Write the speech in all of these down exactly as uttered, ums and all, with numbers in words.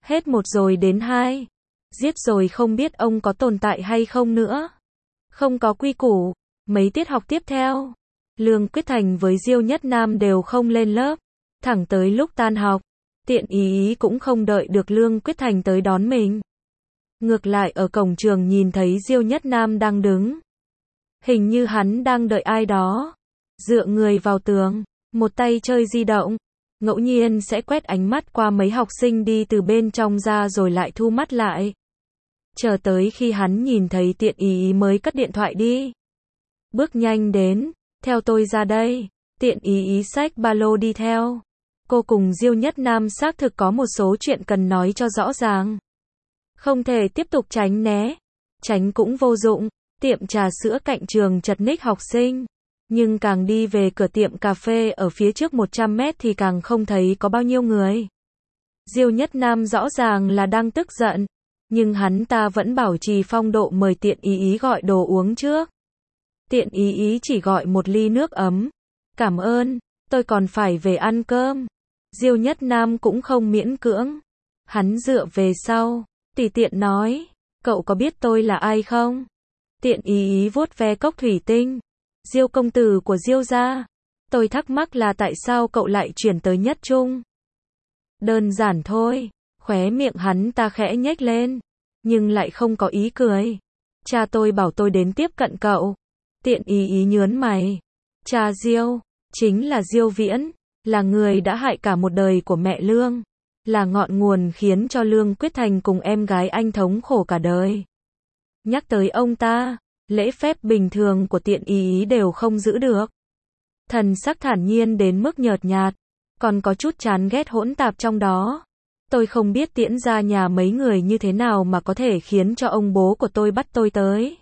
Hết một rồi đến hai. Giết rồi không biết ông có tồn tại hay không nữa. Không có quy củ. Mấy tiết học tiếp theo, Lương Quyết Thành với Diêu Nhất Nam đều không lên lớp. Thẳng tới lúc tan học, Tiện Ý Ý cũng không đợi được Lương Quyết Thành tới đón mình. Ngược lại ở cổng trường nhìn thấy Diêu Nhất Nam đang đứng. Hình như hắn đang đợi ai đó. Dựa người vào tường, một tay chơi di động. Ngẫu nhiên sẽ quét ánh mắt qua mấy học sinh đi từ bên trong ra rồi lại thu mắt lại. Chờ tới khi hắn nhìn thấy Tiện Ý Ý mới cất điện thoại đi. Bước nhanh đến, theo tôi ra đây. Tiện Ý Ý xách ba lô đi theo. Cô cùng Diêu Nhất Nam xác thực có một số chuyện cần nói cho rõ ràng. Không thể tiếp tục tránh né. Tránh cũng vô dụng. Tiệm trà sữa cạnh trường chật ních học sinh. Nhưng càng đi về cửa tiệm cà phê ở phía trước một trăm mét thì càng không thấy có bao nhiêu người. Diêu Nhất Nam rõ ràng là đang tức giận. Nhưng hắn ta vẫn bảo trì phong độ mời Tiện Ý Ý gọi đồ uống trước. Tiện Ý Ý chỉ gọi một ly nước ấm. Cảm ơn, tôi còn phải về ăn cơm. Diêu Nhất Nam cũng không miễn cưỡng. Hắn dựa về sau, tùy tiện nói, cậu có biết tôi là ai không? Tiện Ý Ý vuốt ve cốc thủy tinh. Diêu công tử của Diêu gia. Tôi thắc mắc là tại sao cậu lại chuyển tới Nhất Trung. Đơn giản thôi. Khóe miệng hắn ta khẽ nhếch lên, nhưng lại không có ý cười. Cha tôi bảo tôi đến tiếp cận cậu. Tiện Ý Ý nhớn mày. Cha Diêu, chính là Diêu Viễn, là người đã hại cả một đời của mẹ Lương, là ngọn nguồn khiến cho Lương Quyết Thành cùng em gái anh thống khổ cả đời. Nhắc tới ông ta, lễ phép bình thường của Tiện Ý Ý đều không giữ được. Thần sắc thản nhiên đến mức nhợt nhạt, còn có chút chán ghét hỗn tạp trong đó. Tôi không biết Tiễn gia nhà mấy người như thế nào mà có thể khiến cho ông bố của tôi bắt tôi tới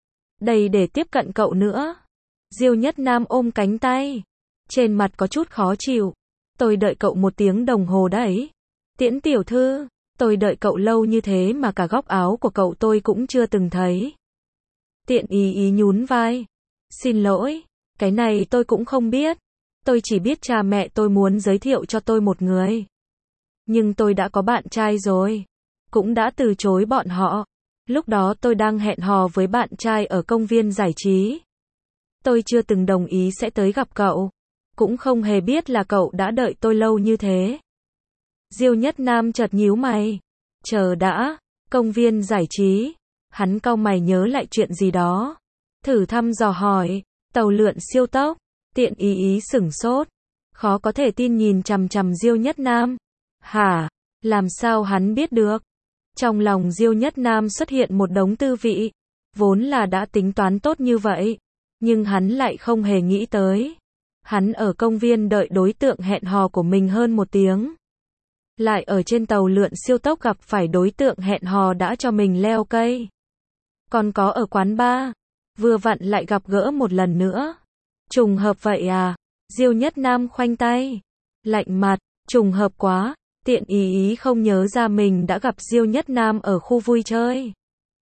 đây để tiếp cận cậu nữa. Diêu Nhất Nam ôm cánh tay, trên mặt có chút khó chịu. Tôi đợi cậu một tiếng đồng hồ đấy. Tiễn tiểu thư, tôi đợi cậu lâu như thế mà cả góc áo của cậu tôi cũng chưa từng thấy. Tiện Ý Ý nhún vai. Xin lỗi, cái này tôi cũng không biết. Tôi chỉ biết cha mẹ tôi muốn giới thiệu cho tôi một người. Nhưng tôi đã có bạn trai rồi. Cũng đã từ chối bọn họ. Lúc đó tôi đang hẹn hò với bạn trai ở công viên giải trí. Tôi chưa từng đồng ý sẽ tới gặp cậu. Cũng không hề biết là cậu đã đợi tôi lâu như thế. Diêu Nhất Nam chợt nhíu mày. Chờ đã, công viên giải trí. Hắn cau mày nhớ lại chuyện gì đó. Thử thăm dò hỏi, tàu lượn siêu tốc. Tiện Ý Ý sửng sốt. Khó có thể tin nhìn chằm chằm Diêu Nhất Nam. Hả? Làm sao hắn biết được? Trong lòng Diêu Nhất Nam xuất hiện một đống tư vị. Vốn là đã tính toán tốt như vậy. Nhưng hắn lại không hề nghĩ tới. Hắn ở công viên đợi đối tượng hẹn hò của mình hơn một tiếng. Lại ở trên tàu lượn siêu tốc gặp phải đối tượng hẹn hò đã cho mình leo cây. Còn có ở quán bar. Vừa vặn lại gặp gỡ một lần nữa. Trùng hợp vậy à? Diêu Nhất Nam khoanh tay. Lạnh mặt, trùng hợp quá. Tiện Ý Ý không nhớ ra mình đã gặp Diêu Nhất Nam ở khu vui chơi.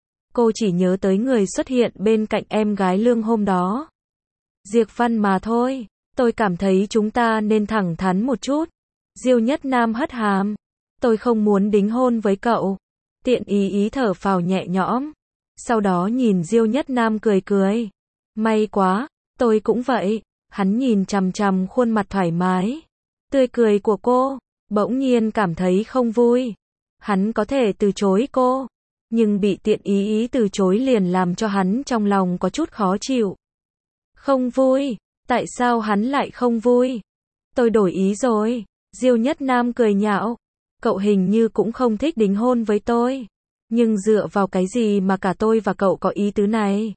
Cô chỉ nhớ tới người xuất hiện bên cạnh em gái Lương hôm đó. Diệp Văn mà thôi. Tôi cảm thấy chúng ta nên thẳng thắn một chút. Diêu Nhất Nam hất hàm. Tôi không muốn đính hôn với cậu. Tiện Ý Ý thở phào nhẹ nhõm. Sau đó nhìn Diêu Nhất Nam cười cười. May quá, tôi cũng vậy. Hắn nhìn chằm chằm khuôn mặt thoải mái, tươi cười của cô, bỗng nhiên cảm thấy không vui. Hắn có thể từ chối cô, nhưng bị Tiện Ý Ý từ chối liền làm cho hắn trong lòng có chút khó chịu. Không vui? Tại sao hắn lại không vui? Tôi đổi ý rồi. Diêu Nhất Nam cười nhạo. Cậu hình như cũng không thích đính hôn với tôi. Nhưng dựa vào cái gì mà cả tôi và cậu có ý tứ này?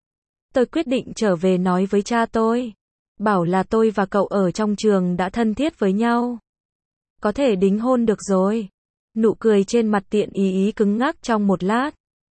Tôi quyết định trở về nói với cha tôi. Bảo là tôi và cậu ở trong trường đã thân thiết với nhau. Có thể đính hôn được rồi. Nụ cười trên mặt Tiện Ý Ý cứng ngắc trong một lát.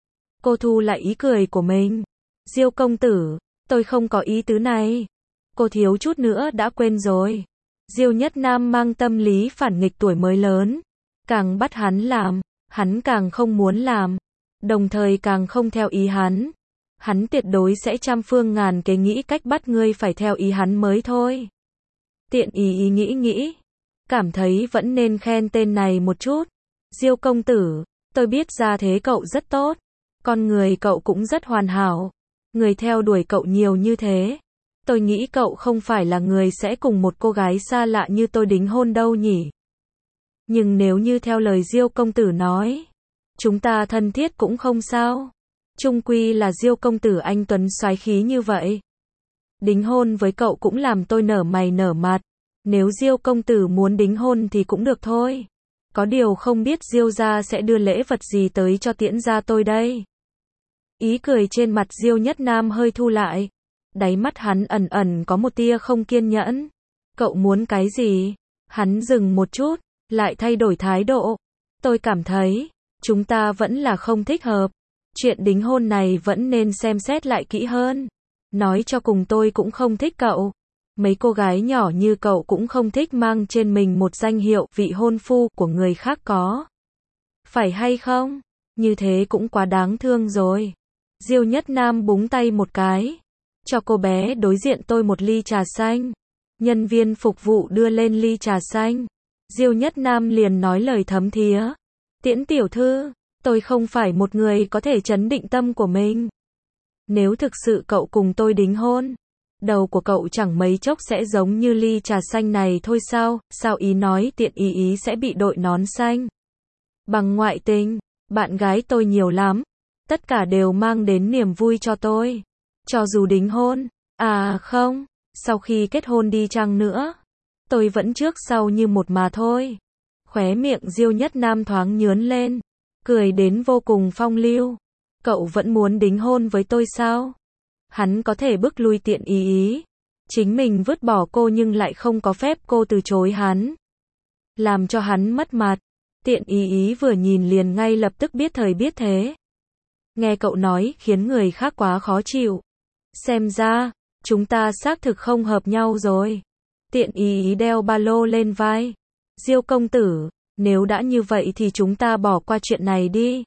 Cô thu lại ý cười của mình. Diêu công tử, tôi không có ý tứ này. Cô thiếu chút nữa đã quên rồi. Diêu Nhất Nam mang tâm lý phản nghịch tuổi mới lớn. Càng bắt hắn làm, hắn càng không muốn làm. Đồng thời càng không theo ý hắn. Hắn tuyệt đối sẽ trăm phương ngàn kế nghĩ cách bắt ngươi phải theo ý hắn mới thôi. Tiện Ý Ý nghĩ nghĩ. Cảm thấy vẫn nên khen tên này một chút. Diêu công tử, tôi biết ra thế cậu rất tốt. Con người cậu cũng rất hoàn hảo. Người theo đuổi cậu nhiều như thế. Tôi nghĩ cậu không phải là người sẽ cùng một cô gái xa lạ như tôi đính hôn đâu nhỉ. Nhưng nếu như theo lời Diêu công tử nói, chúng ta thân thiết cũng không sao. Chung quy là Diêu công tử anh tuấn soái khí như vậy. Đính hôn với cậu cũng làm tôi nở mày nở mặt. Nếu Diêu công tử muốn đính hôn thì cũng được thôi. Có điều không biết Diêu gia sẽ đưa lễ vật gì tới cho tiễn gia tôi đây. Ý cười trên mặt Diêu Nhất Nam hơi thu lại. Đáy mắt hắn ẩn ẩn có một tia không kiên nhẫn. Cậu muốn cái gì? Hắn dừng một chút, lại thay đổi thái độ. Tôi cảm thấy, chúng ta vẫn là không thích hợp. Chuyện đính hôn này vẫn nên xem xét lại kỹ hơn. Nói cho cùng tôi cũng không thích cậu. Mấy cô gái nhỏ như cậu cũng không thích mang trên mình một danh hiệu vị hôn phu của người khác có. Phải hay không? Như thế cũng quá đáng thương rồi. Diêu Nhất Nam búng tay một cái. Cho cô bé đối diện tôi một ly trà xanh. Nhân viên phục vụ đưa lên ly trà xanh. Diêu Nhất Nam liền nói lời thấm thía. Tiễn tiểu thư, tôi không phải một người có thể trấn định tâm của mình. Nếu thực sự cậu cùng tôi đính hôn, đầu của cậu chẳng mấy chốc sẽ giống như ly trà xanh này thôi sao, sao ý nói tiện ý ý sẽ bị đội nón xanh. Bằng ngoại tình, bạn gái tôi nhiều lắm, tất cả đều mang đến niềm vui cho tôi. Cho dù đính hôn, à không, sau khi kết hôn đi chăng nữa, tôi vẫn trước sau như một mà thôi. Khóe miệng Diêu Nhất Nam thoáng nhướn lên, cười đến vô cùng phong lưu. Cậu vẫn muốn đính hôn với tôi sao? Hắn có thể bức lui tiện ý ý. Chính mình vứt bỏ cô nhưng lại không có phép cô từ chối hắn. Làm cho hắn mất mặt. Tiện ý ý vừa nhìn liền ngay lập tức biết thời biết thế. Nghe cậu nói khiến người khác quá khó chịu. Xem ra, chúng ta xác thực không hợp nhau rồi. Tiện ý ý đeo ba lô lên vai. Diêu công tử, nếu đã như vậy thì chúng ta bỏ qua chuyện này đi.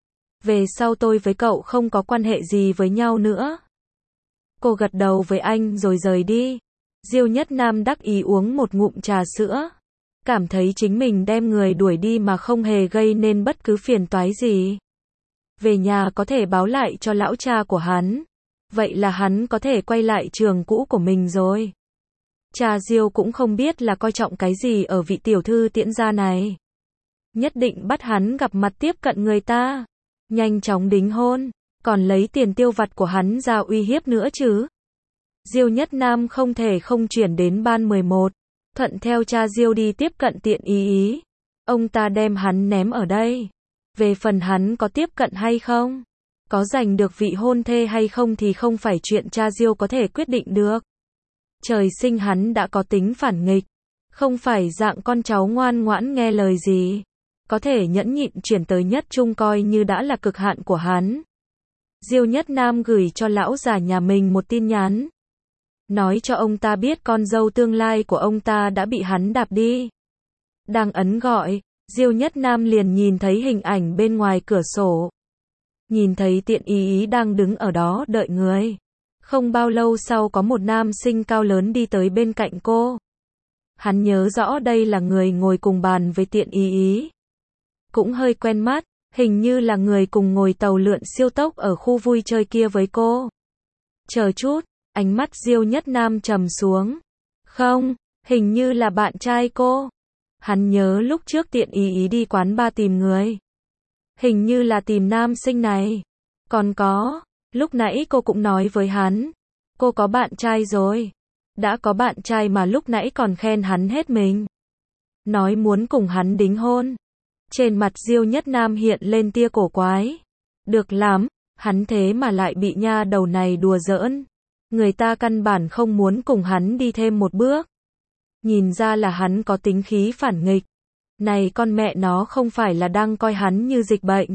Về sau tôi với cậu không có quan hệ gì với nhau nữa. Cô gật đầu với anh rồi rời đi. Diêu Nhất Nam đắc ý uống một ngụm trà sữa. Cảm thấy chính mình đem người đuổi đi mà không hề gây nên bất cứ phiền toái gì. Về nhà có thể báo lại cho lão cha của hắn. Vậy là hắn có thể quay lại trường cũ của mình rồi. Cha Diêu cũng không biết là coi trọng cái gì ở vị tiểu thư tiễn gia này. Nhất định bắt hắn gặp mặt tiếp cận người ta. Nhanh chóng đính hôn, còn lấy tiền tiêu vặt của hắn ra uy hiếp nữa chứ. Diêu Nhất Nam không thể không chuyển đến ban mười một, thuận theo cha Diêu đi tiếp cận tiện ý ý. Ông ta đem hắn ném ở đây. Về phần hắn có tiếp cận hay không, có giành được vị hôn thê hay không thì không phải chuyện cha Diêu có thể quyết định được. Trời sinh hắn đã có tính phản nghịch, không phải dạng con cháu ngoan ngoãn nghe lời gì. Có thể nhẫn nhịn chuyển tới nhất trung coi như đã là cực hạn của hắn. Diêu Nhất Nam gửi cho lão già nhà mình một tin nhắn. Nói cho ông ta biết con dâu tương lai của ông ta đã bị hắn đạp đi. Đang ấn gọi, Diêu Nhất Nam liền nhìn thấy hình ảnh bên ngoài cửa sổ. Nhìn thấy tiện ý ý đang đứng ở đó đợi người. Không bao lâu sau có một nam sinh cao lớn đi tới bên cạnh cô. Hắn nhớ rõ đây là người ngồi cùng bàn với tiện ý ý. Cũng hơi quen mắt, hình như là người cùng ngồi tàu lượn siêu tốc ở khu vui chơi kia với cô. Chờ chút, ánh mắt Diêu Nhất Nam trầm xuống. Không, hình như là bạn trai cô. Hắn nhớ lúc trước tiện ý ý đi quán bar tìm người. Hình như là tìm nam sinh này. Còn có, lúc nãy cô cũng nói với hắn. Cô có bạn trai rồi. Đã có bạn trai mà lúc nãy còn khen hắn hết mình. Nói muốn cùng hắn đính hôn. Trên mặt Diêu Nhất Nam hiện lên tia cổ quái. Được lắm, hắn thế mà lại bị nha đầu này đùa giỡn. Người ta căn bản không muốn cùng hắn đi thêm một bước. Nhìn ra là hắn có tính khí phản nghịch. Này con mẹ nó không phải là đang coi hắn như dịch bệnh.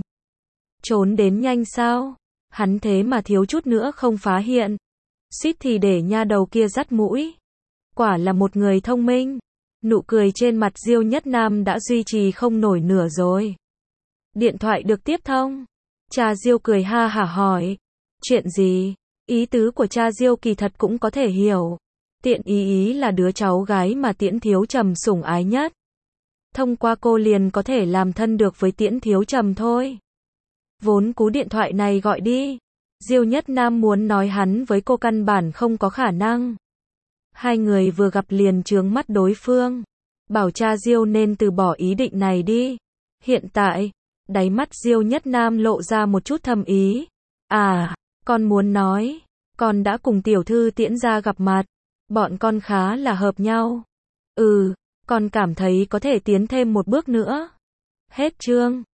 Trốn đến nhanh sao? Hắn thế mà thiếu chút nữa không phá hiện. Suýt thì để nha đầu kia dắt mũi. Quả là một người thông minh. Nụ cười trên mặt Diêu Nhất Nam đã duy trì không nổi nửa rồi. Điện thoại được tiếp thông. Cha Diêu cười ha hả hỏi. Chuyện gì? Ý tứ của cha Diêu kỳ thật cũng có thể hiểu. Tiện ý ý là đứa cháu gái mà Tiễn Thiếu Trầm sủng ái nhất. Thông qua cô liền có thể làm thân được với Tiễn Thiếu Trầm thôi. Vốn cú điện thoại này gọi đi, Diêu Nhất Nam muốn nói hắn với cô căn bản không có khả năng. Hai người vừa gặp liền chướng mắt đối phương. Bảo cha Diêu nên từ bỏ ý định này đi. Hiện tại, đáy mắt Diêu Nhất Nam lộ ra một chút thâm ý. À, con muốn nói, con đã cùng tiểu thư Tiễn gia gặp mặt. Bọn con khá là hợp nhau. Ừ, con cảm thấy có thể tiến thêm một bước nữa. Hết chương.